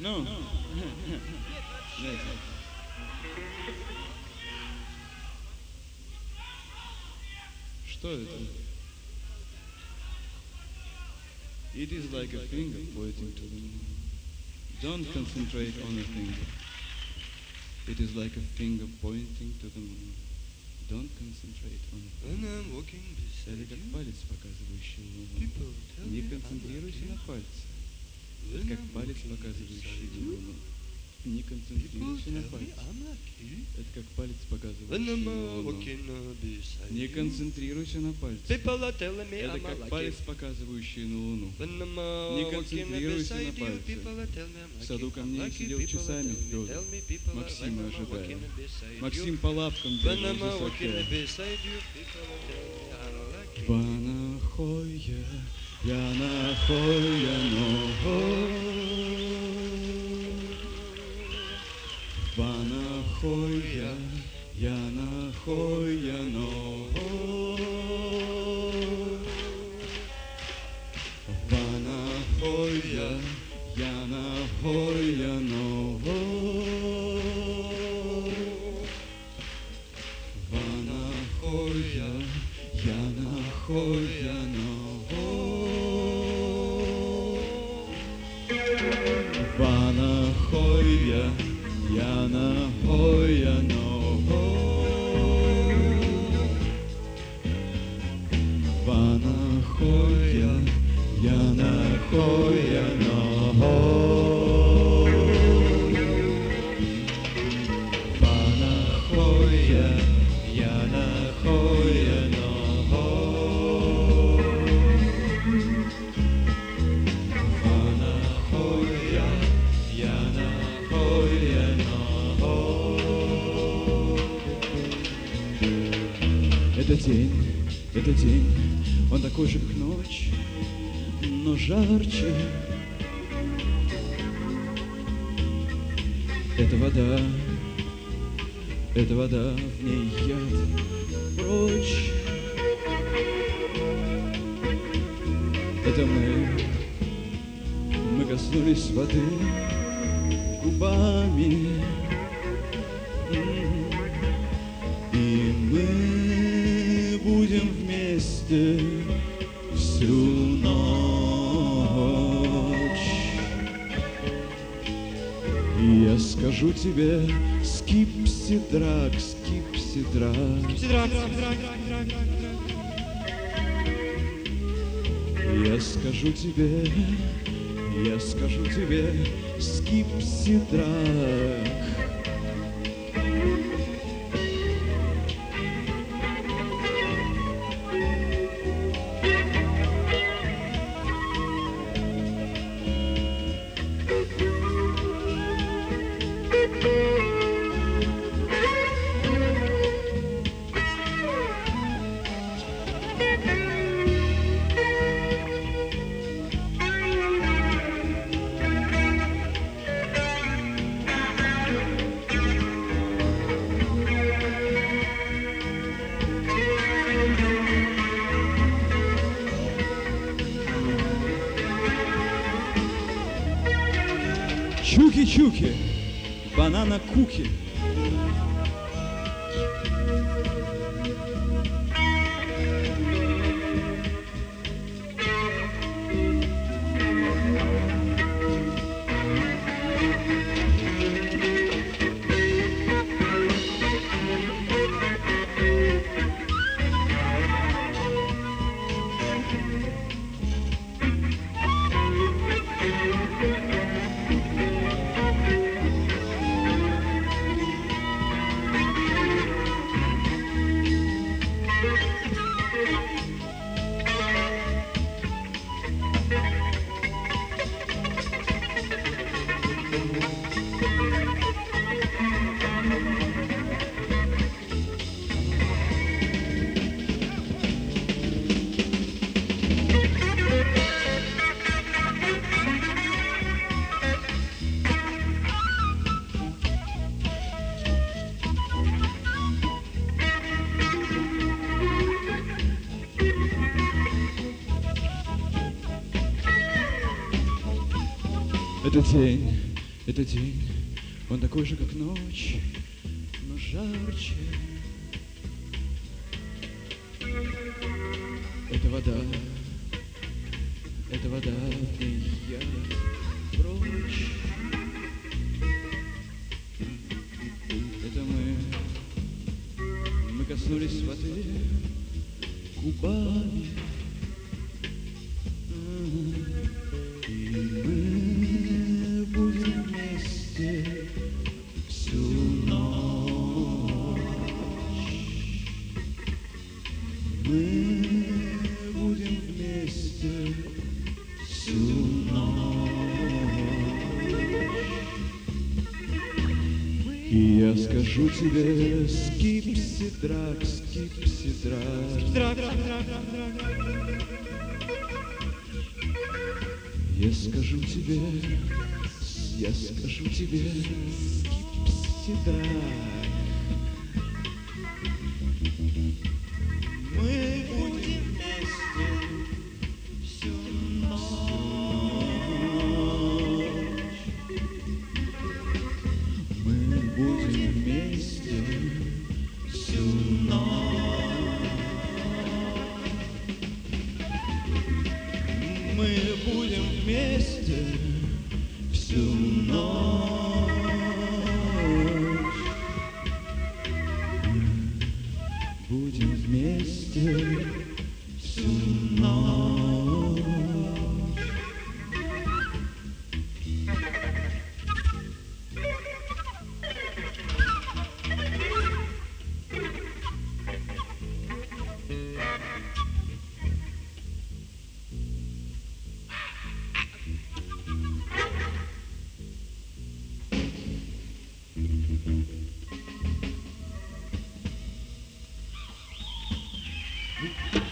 Ну, знаете, что это? It is like a finger pointing to the moon. Don't concentrate on a finger. It is like a finger pointing to the moon. Don't concentrate on a finger. Это как палец, показывающий луну. Не концентрируйся на пальце. Это как палец, показывающий луну. Не концентрируйся на пальце. Это как палец, показывающий луну. Не концентрируйся на пальце. Это как палец, показывающий на луну. Не концентрируйся на пальце. В саду ко мне сидел часами Федор. Максима ожидая. Максим по лавкам бегал за саке. Банахоя, я нахоя ного. Банахоя, я нахоя ного. Банахоя, я нахоя ного. Банахоя, я нахоя ного. Банахоя, я нахоя ного. Банахоя, я нахоя ного. Банахоя, я нахоя ного. Банахоя, я нахоя ного. Это день, он такой же, как ночь, но жарче. Это вода, в ней яд прочь. Это мы коснулись воды губами. И мы будем вместе всю ночь. И я скажу тебе, скипсидрак, скипсидрак. Я скажу тебе, скипсидрак. Чуки-чуки, банана-куки. Это день, он такой же, как ночь, но жарче. Это вода влияет прочь. Это мы коснулись воды губами. И мы будем вместе всю ночь. Мы будем вместе всю ночь. И я скажу тебе, скипсидрак, скипсидрак. Я скажу тебе, скипсидрак. Мы будем вместе всю ночь. Мы будем вместе всю ночь. Мы будем вместе всю ночь. Будем вместе всю ночь. Thank you.